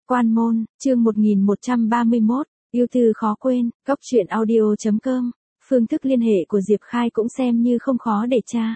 Quan môn, chương 1131, yêu tư khó quên, góc truyện audio.com. Phương thức liên hệ của Diệp Khai cũng xem như không khó để tra.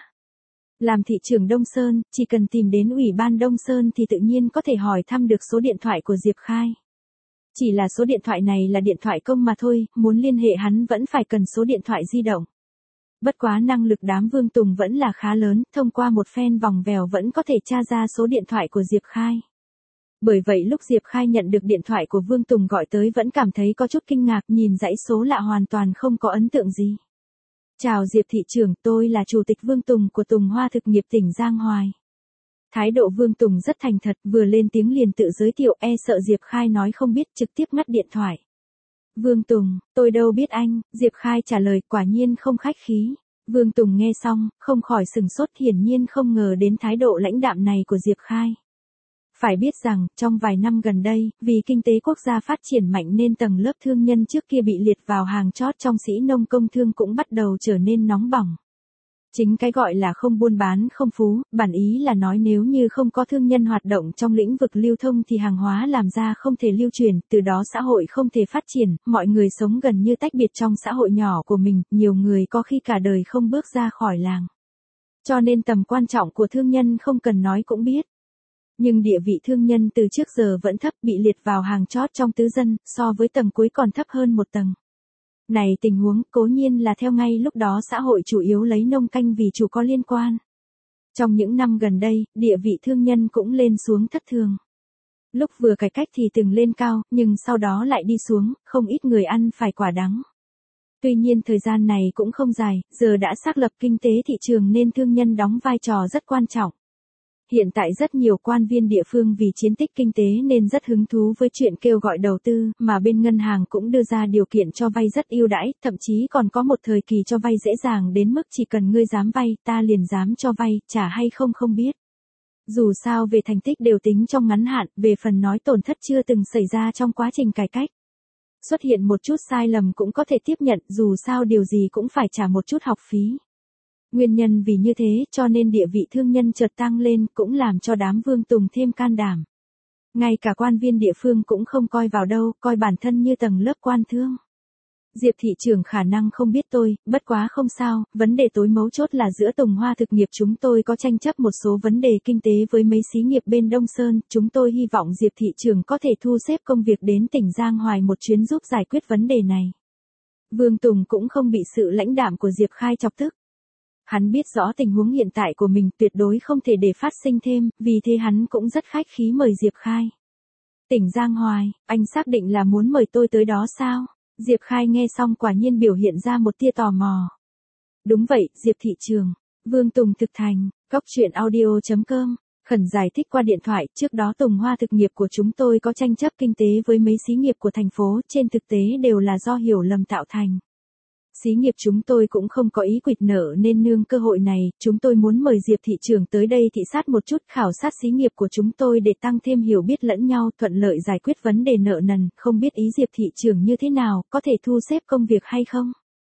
Làm thị trưởng Đông Sơn, chỉ cần tìm đến Ủy ban Đông Sơn thì tự nhiên có thể hỏi thăm được số điện thoại của Diệp Khai. Chỉ là số điện thoại này là điện thoại công mà thôi, muốn liên hệ hắn vẫn phải cần số điện thoại di động. Bất quá năng lực đám Vương Tùng vẫn là khá lớn, thông qua một phen vòng vèo vẫn có thể tra ra số điện thoại của Diệp Khai. Bởi vậy lúc Diệp Khai nhận được điện thoại của Vương Tùng gọi tới vẫn cảm thấy có chút kinh ngạc, nhìn dãy số lạ hoàn toàn không có ấn tượng gì. Chào Diệp thị trưởng, tôi là Chủ tịch Vương Tùng của Tùng Hoa Thực nghiệp tỉnh Giang Hoài. Thái độ Vương Tùng rất thành thật, vừa lên tiếng liền tự giới thiệu, sợ Diệp Khai nói không biết, trực tiếp ngắt điện thoại. Vương Tùng, tôi đâu biết anh, Diệp Khai trả lời, quả nhiên không khách khí. Vương Tùng nghe xong, không khỏi sừng sốt, hiển nhiên không ngờ đến thái độ lãnh đạm này của Diệp Khai. Phải biết rằng, trong vài năm gần đây, vì kinh tế quốc gia phát triển mạnh nên tầng lớp thương nhân trước kia bị liệt vào hàng chót trong sĩ nông công thương cũng bắt đầu trở nên nóng bỏng. Chính cái gọi là không buôn bán không phú, bản ý là nói nếu như không có thương nhân hoạt động trong lĩnh vực lưu thông thì hàng hóa làm ra không thể lưu truyền, từ đó xã hội không thể phát triển, mọi người sống gần như tách biệt trong xã hội nhỏ của mình, nhiều người có khi cả đời không bước ra khỏi làng. Cho nên tầm quan trọng của thương nhân không cần nói cũng biết. Nhưng địa vị thương nhân từ trước giờ vẫn thấp, bị liệt vào hàng chót trong tứ dân, so với tầng cuối còn thấp hơn một tầng. Này tình huống cố nhiên là theo ngay lúc đó xã hội chủ yếu lấy nông canh vì chủ có liên quan. Trong những năm gần đây, địa vị thương nhân cũng lên xuống thất thường. Lúc vừa cải cách thì từng lên cao, nhưng sau đó lại đi xuống, không ít người ăn phải quả đắng. Tuy nhiên thời gian này cũng không dài, giờ đã xác lập kinh tế thị trường nên thương nhân đóng vai trò rất quan trọng. Hiện tại rất nhiều quan viên địa phương vì chiến tích kinh tế nên rất hứng thú với chuyện kêu gọi đầu tư, mà bên ngân hàng cũng đưa ra điều kiện cho vay rất ưu đãi, thậm chí còn có một thời kỳ cho vay dễ dàng đến mức chỉ cần ngươi dám vay, ta liền dám cho vay, trả hay không không biết. Dù sao về thành tích đều tính trong ngắn hạn, về phần nói tổn thất chưa từng xảy ra trong quá trình cải cách. Xuất hiện một chút sai lầm cũng có thể tiếp nhận, dù sao điều gì cũng phải trả một chút học phí. Nguyên nhân vì như thế cho nên địa vị thương nhân chợt tăng lên cũng làm cho đám Vương Tùng thêm can đảm. Ngay cả quan viên địa phương cũng không coi vào đâu, coi bản thân như tầng lớp quan thương. Diệp thị trưởng khả năng không biết tôi, bất quá không sao, vấn đề tối mấu chốt là giữa Tùng Hoa Thực nghiệp chúng tôi có tranh chấp một số vấn đề kinh tế với mấy xí nghiệp bên Đông Sơn, chúng tôi hy vọng Diệp thị trưởng có thể thu xếp công việc đến tỉnh Giang Hoài một chuyến giúp giải quyết vấn đề này. Vương Tùng cũng không bị sự lãnh đạm của Diệp Khai chọc tức. Hắn biết rõ tình huống hiện tại của mình tuyệt đối không thể để phát sinh thêm, vì thế hắn cũng rất khách khí mời Diệp Khai. Tỉnh Giang Hoài, anh xác định là muốn mời tôi tới đó sao? Diệp Khai nghe xong quả nhiên biểu hiện ra một tia tò mò. Đúng vậy, Diệp thị trường. Vương Tùng thực thành, góc truyện audio.com. Khẩn giải thích qua điện thoại, trước đó Tùng Hoa Thực nghiệp của chúng tôi có tranh chấp kinh tế với mấy xí nghiệp của thành phố, trên thực tế đều là do hiểu lầm tạo thành. Xí nghiệp chúng tôi cũng không có ý quỵt nợ nên nương cơ hội này, chúng tôi muốn mời Diệp thị trưởng tới đây thị sát một chút, khảo sát xí nghiệp của chúng tôi để tăng thêm hiểu biết lẫn nhau, thuận lợi giải quyết vấn đề nợ nần, không biết ý Diệp thị trưởng như thế nào, có thể thu xếp công việc hay không?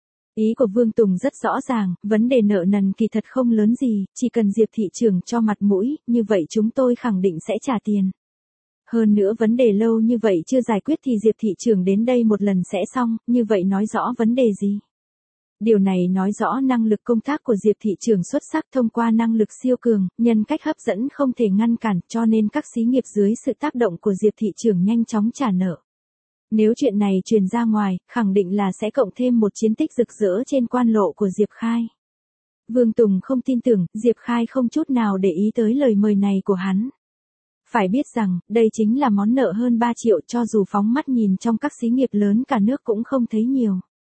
Ý của Vương Tùng rất rõ ràng, vấn đề nợ nần kỳ thật không lớn gì, chỉ cần Diệp thị trưởng cho mặt mũi, như vậy chúng tôi khẳng định sẽ trả tiền. Hơn nữa vấn đề lâu như vậy chưa giải quyết thì Diệp thị trưởng đến đây một lần sẽ xong, như vậy nói rõ vấn đề gì? Điều này nói rõ năng lực công tác của Diệp thị trưởng xuất sắc, thông qua năng lực siêu cường, nhân cách hấp dẫn không thể ngăn cản, cho nên các xí nghiệp dưới sự tác động của Diệp thị trưởng nhanh chóng trả nợ. Nếu chuyện này truyền ra ngoài, khẳng định là sẽ cộng thêm một chiến tích rực rỡ trên quan lộ của Diệp Khai. Vương Tùng không tin tưởng, Diệp Khai không chút nào để ý tới lời mời này của hắn. Phải biết rằng, đây chính là món nợ hơn 3 triệu, cho dù phóng mắt nhìn trong các xí nghiệp lớn cả nước cũng không thấy nhiều.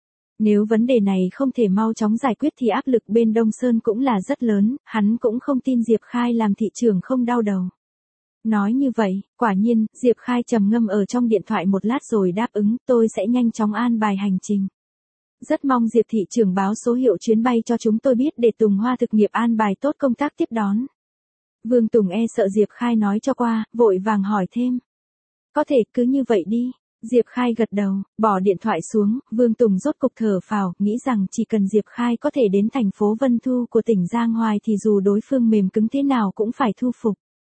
Nếu vấn đề này không thể mau chóng giải quyết thì áp lực bên Đông Sơn cũng là rất lớn, hắn cũng không tin Diệp Khai làm thị trưởng không đau đầu. Nói như vậy, quả nhiên, Diệp Khai trầm ngâm ở trong điện thoại một lát rồi đáp ứng, tôi sẽ nhanh chóng an bài hành trình. Rất mong Diệp thị trưởng báo số hiệu chuyến bay cho chúng tôi biết để Tùng Hoa Thực nghiệp an bài tốt công tác tiếp đón. Vương Tùng sợ Diệp Khai nói cho qua, vội vàng hỏi thêm. Có thể cứ như vậy đi. Diệp Khai gật đầu, bỏ điện thoại xuống, Vương Tùng rốt cục thở phào, nghĩ rằng chỉ cần Diệp Khai có thể đến thành phố Vân Thu của tỉnh Giang Hoài thì dù đối phương mềm cứng thế nào cũng phải thu phục.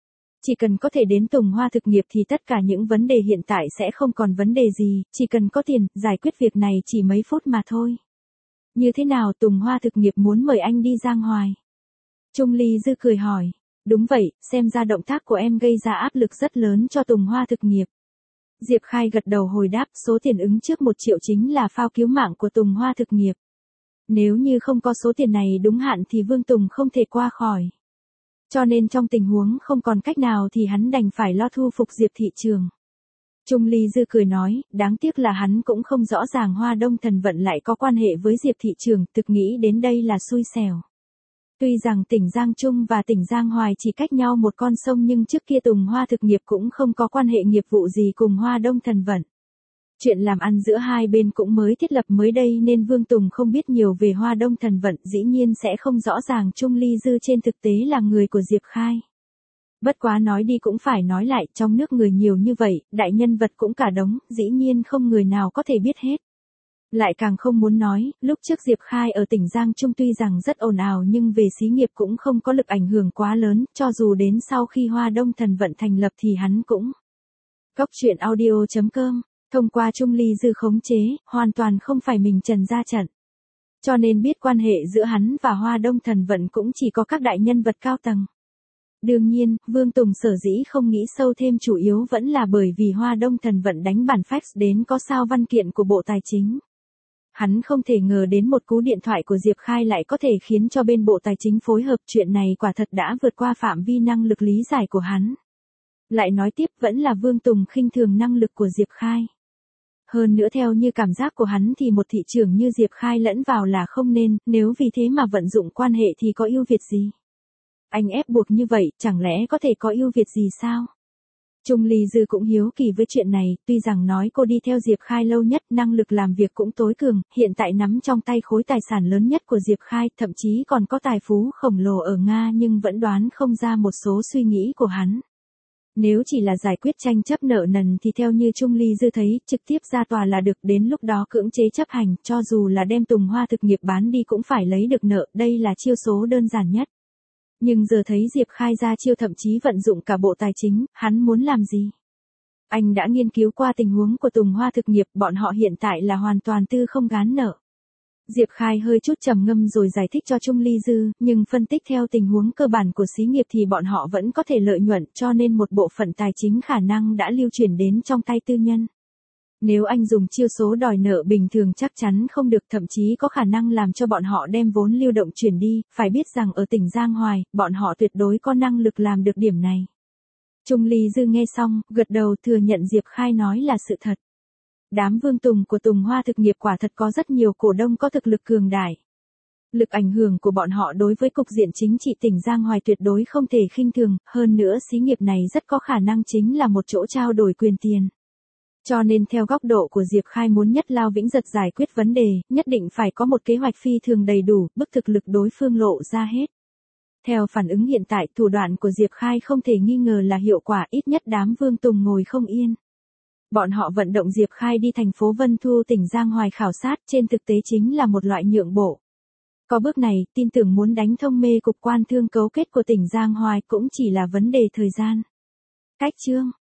Chỉ cần có thể đến Tùng Hoa thực nghiệp thì tất cả những vấn đề hiện tại sẽ không còn vấn đề gì, chỉ cần có tiền, giải quyết việc này chỉ mấy phút mà thôi. Như thế nào Tùng Hoa thực nghiệp muốn mời anh đi Giang Hoài? Trung Ly Dư cười hỏi. Đúng vậy, xem ra động tác của em gây ra áp lực rất lớn cho Tùng Hoa thực nghiệp. Diệp Khai gật đầu hồi đáp, số tiền ứng trước 1 triệu chính là phao cứu mạng của Tùng Hoa thực nghiệp. Nếu như không có số tiền này đúng hạn thì Vương Tùng không thể qua khỏi. Cho nên trong tình huống không còn cách nào thì hắn đành phải lo thu phục Diệp Thị Trường. Trung Ly Dư cười nói, đáng tiếc là hắn cũng không rõ ràng Hoa Đông Thần Vận lại có quan hệ với Diệp Thị Trường, thực nghĩ đến đây là xui xẻo. Tuy rằng tỉnh Giang Trung và tỉnh Giang Hoài chỉ cách nhau một con sông nhưng trước kia Tùng Hoa thực nghiệp cũng không có quan hệ nghiệp vụ gì cùng Hoa Đông Thần Vận. Chuyện làm ăn giữa hai bên cũng mới thiết lập mới đây nên Vương Tùng không biết nhiều về Hoa Đông Thần Vận, dĩ nhiên sẽ không rõ ràng Trung Ly Dư trên thực tế là người của Diệp Khai. Bất quá nói đi cũng phải nói lại, trong nước người nhiều như vậy, đại nhân vật cũng cả đống, dĩ nhiên không người nào có thể biết hết. Lại càng không muốn nói, lúc trước Diệp Khai ở tỉnh Giang Trung tuy rằng rất ồn ào nhưng về xí nghiệp cũng không có lực ảnh hưởng quá lớn, cho dù đến sau khi Hoa Đông Thần Vận thành lập thì hắn cũng. Cốc truyện audio.com, thông qua Trung Ly Dư khống chế, hoàn toàn không phải mình trần ra trận. Cho nên biết quan hệ giữa hắn và Hoa Đông Thần Vận cũng chỉ có các đại nhân vật cao tầng. Đương nhiên, Vương Tùng sở dĩ không nghĩ sâu thêm chủ yếu vẫn là bởi vì Hoa Đông Thần Vận đánh bản fax đến có sao văn kiện của Bộ Tài chính. Hắn không thể ngờ đến một cú điện thoại của Diệp Khai lại có thể khiến cho bên Bộ Tài chính phối hợp, chuyện này quả thật đã vượt qua phạm vi năng lực lý giải của hắn. Lại nói tiếp vẫn là Vương Tùng khinh thường năng lực của Diệp Khai. Hơn nữa theo như cảm giác của hắn thì một thị trưởng như Diệp Khai lẫn vào là không nên, nếu vì thế mà vận dụng quan hệ thì có ưu việt gì? Anh ép buộc như vậy, chẳng lẽ có thể có ưu việt gì sao? Trung Ly Dư cũng hiếu kỳ với chuyện này, tuy rằng nói cô đi theo Diệp Khai lâu nhất, năng lực làm việc cũng tối cường, hiện tại nắm trong tay khối tài sản lớn nhất của Diệp Khai, thậm chí còn có tài phú khổng lồ ở Nga nhưng vẫn đoán không ra một số suy nghĩ của hắn. Nếu chỉ là giải quyết tranh chấp nợ nần thì theo như Trung Ly Dư thấy, trực tiếp ra tòa là được, đến lúc đó cưỡng chế chấp hành, cho dù là đem Tùng Hoa thực nghiệp bán đi cũng phải lấy được nợ, đây là chiêu số đơn giản nhất. Nhưng giờ thấy Diệp Khai ra chiêu thậm chí vận dụng cả Bộ Tài chính, hắn muốn làm gì? Anh đã nghiên cứu qua tình huống của Tùng Hoa thực nghiệp, bọn họ hiện tại là hoàn toàn tư không gán nợ. Diệp Khai hơi chút trầm ngâm rồi giải thích cho Trung Ly Dư, nhưng phân tích theo tình huống cơ bản của xí nghiệp thì bọn họ vẫn có thể lợi nhuận, cho nên một bộ phận tài chính khả năng đã lưu chuyển đến trong tay tư nhân. Nếu anh dùng chiêu số đòi nợ bình thường chắc chắn không được, thậm chí có khả năng làm cho bọn họ đem vốn lưu động chuyển đi, phải biết rằng ở tỉnh Giang Hoài, bọn họ tuyệt đối có năng lực làm được điểm này. Trung Ly Dư nghe xong, gật đầu thừa nhận Diệp Khai nói là sự thật. Đám Vương Tùng của Tùng Hoa thực nghiệp quả thật có rất nhiều cổ đông có thực lực cường đại. Lực ảnh hưởng của bọn họ đối với cục diện chính trị tỉnh Giang Hoài tuyệt đối không thể khinh thường, hơn nữa xí nghiệp này rất có khả năng chính là một chỗ trao đổi quyền tiền. Cho nên theo góc độ của Diệp Khai muốn nhất lao vĩnh giật giải quyết vấn đề, nhất định phải có một kế hoạch phi thường đầy đủ, bức thực lực đối phương lộ ra hết. Theo phản ứng hiện tại, thủ đoạn của Diệp Khai không thể nghi ngờ là hiệu quả, ít nhất đám Vương Tùng ngồi không yên. Bọn họ vận động Diệp Khai đi thành phố Vân Thu tỉnh Giang Hoài khảo sát, trên thực tế chính là một loại nhượng bộ. Có bước này, tin tưởng muốn đánh thông mê cục quan thương cấu kết của tỉnh Giang Hoài cũng chỉ là vấn đề thời gian. Cách chương